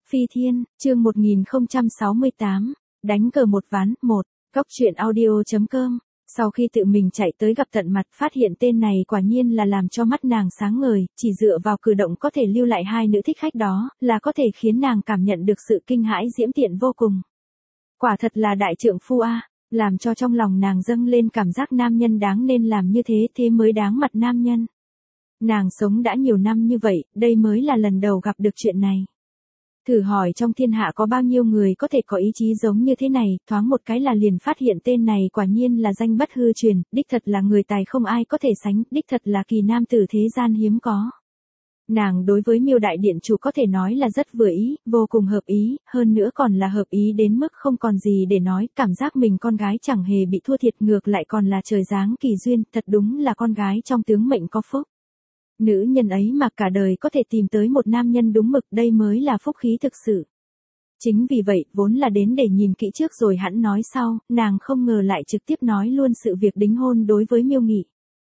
Phi Thiên, chương 1068, đánh cờ một ván, 1, Cóc truyện audio.com. Sau khi tự mình chạy tới gặp tận mặt, phát hiện tên này quả nhiên là làm cho mắt nàng sáng ngời, chỉ dựa vào cử động có thể lưu lại hai nữ thích khách đó, là có thể khiến nàng cảm nhận được sự kinh hãi diễm tiện vô cùng. Quả thật là đại trượng phu a, làm cho trong lòng nàng dâng lên cảm giác nam nhân đáng nên làm như thế, thế mới đáng mặt nam nhân. Nàng sống đã nhiều năm như vậy, đây mới là lần đầu gặp được chuyện này. Thử hỏi trong thiên hạ có bao nhiêu người có thể có ý chí giống như thế này, thoáng một cái là liền phát hiện tên này quả nhiên là danh bất hư truyền, đích thật là người tài không ai có thể sánh, đích thật là kỳ nam tử thế gian hiếm có. Nàng đối với Miêu đại điện chủ có thể nói là rất vừa ý, vô cùng hợp ý, hơn nữa còn là hợp ý đến mức không còn gì để nói, cảm giác mình con gái chẳng hề bị thua thiệt, ngược lại còn là trời giáng kỳ duyên, thật đúng là con gái trong tướng mệnh có phúc. Nữ nhân ấy mà cả đời có thể tìm tới một nam nhân đúng mực, đây mới là phúc khí thực sự. Chính vì vậy, vốn là đến để nhìn kỹ trước rồi hẵng nói sau, nàng không ngờ lại trực tiếp nói luôn sự việc đính hôn đối với Miêu Nghị.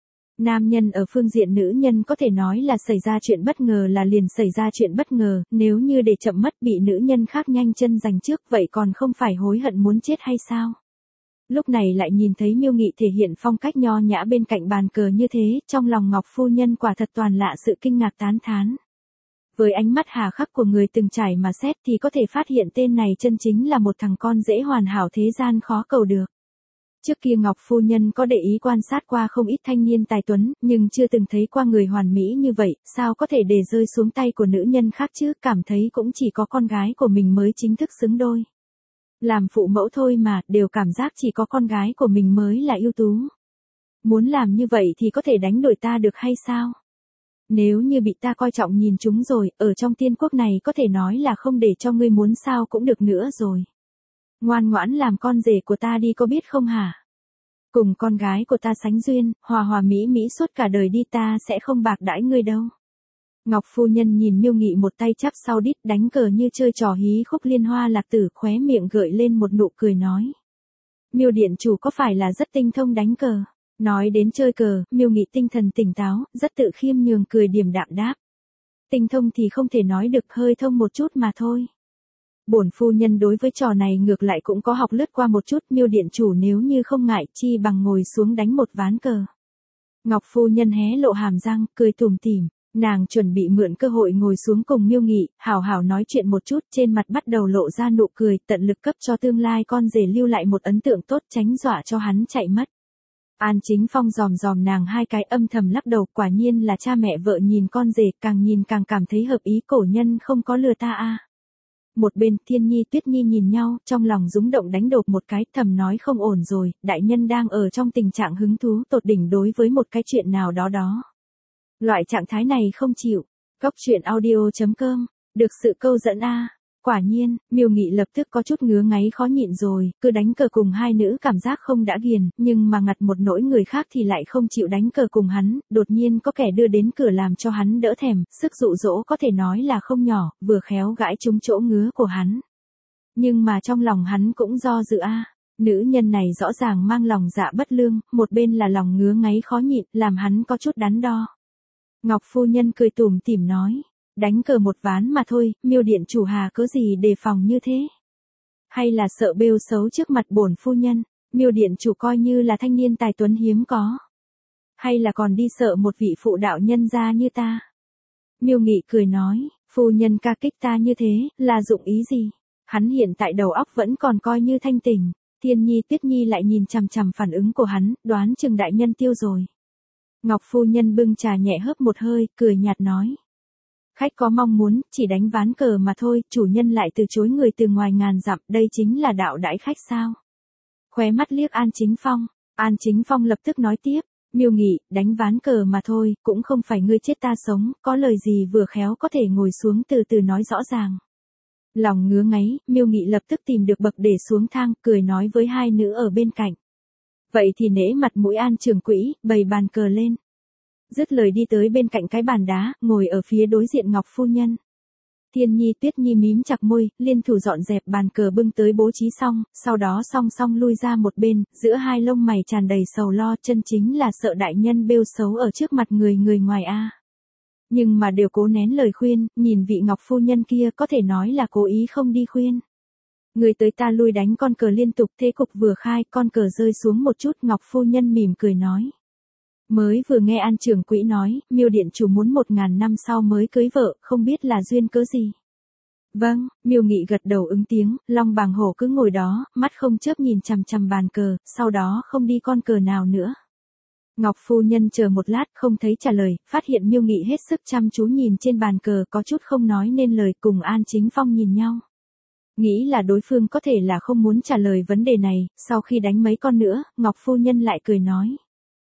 Nam nhân ở phương diện nữ nhân có thể nói là xảy ra chuyện bất ngờ là liền xảy ra chuyện bất ngờ, nếu như để chậm mất bị nữ nhân khác nhanh chân giành trước vậy còn không phải hối hận muốn chết hay sao? Lúc này lại nhìn thấy Miêu Nghị thể hiện phong cách nho nhã bên cạnh bàn cờ như thế, trong lòng Ngọc phu nhân quả thật toàn lạ sự kinh ngạc tán thán. Với ánh mắt hà khắc của người từng trải mà xét thì có thể phát hiện tên này chân chính là một thằng con dễ hoàn hảo thế gian khó cầu được. Trước kia Ngọc phu nhân có để ý quan sát qua không ít thanh niên tài tuấn, nhưng chưa từng thấy qua người hoàn mỹ như vậy, sao có thể để rơi xuống tay của nữ nhân khác chứ, cảm thấy cũng chỉ có con gái của mình mới chính thức xứng đôi. Làm phụ mẫu thôi mà, đều cảm giác chỉ có con gái của mình mới là ưu tú. Muốn làm như vậy thì có thể đánh đổi ta được hay sao? Nếu như bị ta coi trọng nhìn chúng rồi, ở trong tiên quốc này có thể nói là không để cho ngươi muốn sao cũng được nữa rồi. Ngoan ngoãn làm con rể của ta đi có biết không hả? Cùng con gái của ta sánh duyên, hòa hòa mỹ mỹ suốt cả đời đi, ta sẽ không bạc đãi ngươi đâu. Ngọc phu nhân nhìn Miêu Nghị một tay chắp sau đít đánh cờ như chơi trò hí khúc liên hoa lạc tử, khóe miệng gợi lên một nụ cười nói. Miêu điện chủ có phải là rất tinh thông đánh cờ? Nói đến chơi cờ, Miêu Nghị tinh thần tỉnh táo, rất tự khiêm nhường cười điềm đạm đáp. Tinh thông thì không thể nói được, hơi thông một chút mà thôi. Bổn phu nhân đối với trò này ngược lại cũng có học lướt qua một chút, Miêu điện chủ nếu như không ngại chi bằng ngồi xuống đánh một ván cờ. Ngọc phu nhân hé lộ hàm răng, cười tủm tỉm. Nàng chuẩn bị mượn cơ hội ngồi xuống cùng Miêu Nghị, hào hào nói chuyện một chút, trên mặt bắt đầu lộ ra nụ cười, tận lực cấp cho tương lai con rể lưu lại một ấn tượng tốt, tránh dọa cho hắn chạy mất. An Chính Phong dòm dòm nàng hai cái, âm thầm lắc đầu, quả nhiên là cha mẹ vợ nhìn con rể, càng nhìn càng cảm thấy hợp ý, cổ nhân không có lừa ta a. Một bên Thiên Nhi Tuyết Nhi nhìn nhau, trong lòng rúng động đánh đột một cái, thầm nói không ổn rồi, đại nhân đang ở trong tình trạng hứng thú tột đỉnh đối với một cái chuyện nào đó đó. Loại trạng thái này không chịu. Cóc truyện audio.com, được sự câu dẫn a. Quả nhiên, Miêu Nghị lập tức có chút ngứa ngáy khó nhịn rồi, cứ đánh cờ cùng hai nữ cảm giác không đã ghiền, nhưng mà ngặt một nỗi người khác thì lại không chịu đánh cờ cùng hắn, đột nhiên có kẻ đưa đến cửa làm cho hắn đỡ thèm, sức dụ dỗ có thể nói là không nhỏ, vừa khéo gãi trúng chỗ ngứa của hắn. Nhưng mà trong lòng hắn cũng do dự a. Nữ nhân này rõ ràng mang lòng dạ bất lương, một bên là lòng ngứa ngáy khó nhịn, làm hắn có chút đắn đo. Ngọc phu nhân cười tủm tỉm nói, đánh cờ một ván mà thôi, Miêu điện chủ hà cớ gì đề phòng như thế? Hay là sợ bêu xấu trước mặt bổn phu nhân, Miêu điện chủ coi như là thanh niên tài tuấn hiếm có. Hay là còn đi sợ một vị phụ đạo nhân gia như ta? Miêu Nghị cười nói, phu nhân ca kích ta như thế, là dụng ý gì? Hắn hiện tại đầu óc vẫn còn coi như thanh tỉnh. Thiên Nhi Tuyết Nhi lại nhìn chằm chằm phản ứng của hắn, đoán chừng đại nhân tiêu rồi. Ngọc phu nhân bưng trà nhẹ hớp một hơi, cười nhạt nói. Khách có mong muốn, chỉ đánh ván cờ mà thôi, chủ nhân lại từ chối người từ ngoài ngàn dặm, đây chính là đạo đãi khách sao? Khóe mắt liếc An Chính Phong, An Chính Phong lập tức nói tiếp, Miêu Nghị, đánh ván cờ mà thôi, cũng không phải ngươi chết ta sống, có lời gì vừa khéo có thể ngồi xuống từ từ nói rõ ràng. Lòng ngứa ngáy, Miêu Nghị lập tức tìm được bậc để xuống thang, cười nói với hai nữ ở bên cạnh. Vậy thì nể mặt mũi An trưởng quỹ, bày bàn cờ lên. Dứt lời đi tới bên cạnh cái bàn đá, ngồi ở phía đối diện Ngọc phu nhân. Thiên Nhi Tuyết Nhi mím chặt môi, liên thủ dọn dẹp bàn cờ bưng tới bố trí xong, sau đó song song lui ra một bên, giữa hai lông mày tràn đầy sầu lo, chân chính là sợ đại nhân bêu xấu ở trước mặt người ngoài a. Nhưng mà đều cố nén lời khuyên, nhìn vị Ngọc phu nhân kia có thể nói là cố ý không đi khuyên. Người tới ta lui đánh con cờ liên tục, thế cục vừa khai, con cờ rơi xuống một chút, Ngọc phu nhân mỉm cười nói. Mới vừa nghe An trưởng quỹ nói, Miêu điện chủ muốn 1000 năm sau mới cưới vợ, không biết là duyên cớ gì. Vâng, Miêu Nghị gật đầu ứng tiếng, Long Bàng Hổ cứ ngồi đó, mắt không chớp nhìn chằm chằm bàn cờ, sau đó không đi con cờ nào nữa. Ngọc phu nhân chờ một lát không thấy trả lời, phát hiện Miêu Nghị hết sức chăm chú nhìn trên bàn cờ, có chút không nói nên lời, cùng An Chính Phong nhìn nhau. Nghĩ là đối phương có thể là không muốn trả lời vấn đề này, sau khi đánh mấy con nữa, Ngọc phu nhân lại cười nói.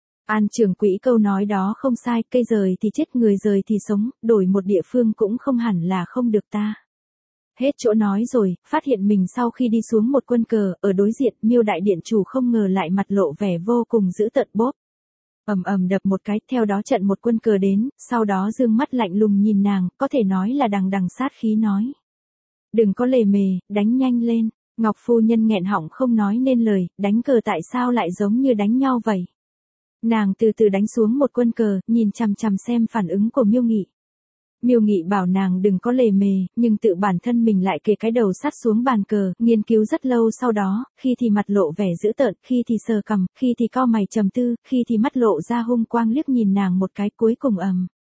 An trưởng quỹ câu nói đó không sai, cây rời thì chết người rời thì sống, đổi một địa phương cũng không hẳn là không được ta. Hết chỗ nói rồi, phát hiện mình sau khi đi xuống một quân cờ, ở đối diện, Miêu đại điện chủ không ngờ lại mặt lộ vẻ vô cùng dữ tợn bốp. Ầm ầm đập một cái, theo đó trận một quân cờ đến, sau đó dương mắt lạnh lùng nhìn nàng, có thể nói là đằng đằng sát khí nói. Đừng có lề mề, đánh nhanh lên. Ngọc phu nhân nghẹn họng không nói nên lời, đánh cờ tại sao lại giống như đánh nhau vậy? Nàng từ từ đánh xuống một quân cờ, nhìn chằm chằm xem phản ứng của Miêu Nghị. Miêu Nghị bảo nàng đừng có lề mề, nhưng tự bản thân mình lại kề cái đầu sát xuống bàn cờ, nghiên cứu rất lâu sau đó, khi thì mặt lộ vẻ dữ tợn, khi thì sờ cằm, khi thì cau mày trầm tư, khi thì mắt lộ ra hung quang liếc nhìn nàng một cái, cuối cùng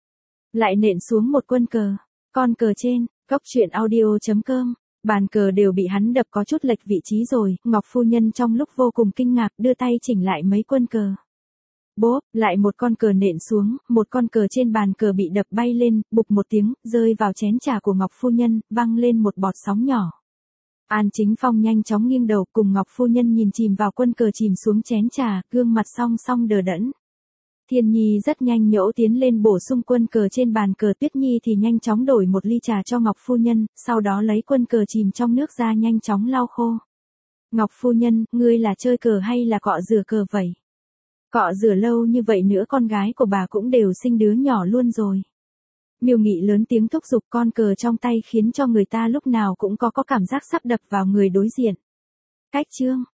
lại nện xuống một quân cờ. Con cờ trên, Cốc truyện audio.com, bàn cờ đều bị hắn đập có chút lệch vị trí rồi, Ngọc phu nhân trong lúc vô cùng kinh ngạc đưa tay chỉnh lại mấy quân cờ. Bốp, lại một con cờ nện xuống, một con cờ trên bàn cờ bị đập bay lên, bục một tiếng, rơi vào chén trà của Ngọc phu nhân, văng lên một bọt sóng nhỏ. An Chính Phong nhanh chóng nghiêng đầu cùng Ngọc phu nhân nhìn chìm vào quân cờ chìm xuống chén trà, gương mặt song song đờ đẫn. Thiên Nhi rất nhanh nhỗ tiến lên bổ sung quân cờ trên bàn cờ, Tuyết Nhi thì nhanh chóng đổi một ly trà cho Ngọc phu nhân, sau đó lấy quân cờ chìm trong nước ra nhanh chóng lau khô. Ngọc phu nhân, ngươi là chơi cờ hay là cọ rửa cờ vậy? Cọ rửa lâu như vậy nữa con gái của bà cũng đều sinh đứa nhỏ luôn rồi. Miêu Nghị lớn tiếng thúc giục, con cờ trong tay khiến cho người ta lúc nào cũng có cảm giác sắp đập vào người đối diện. Cách chương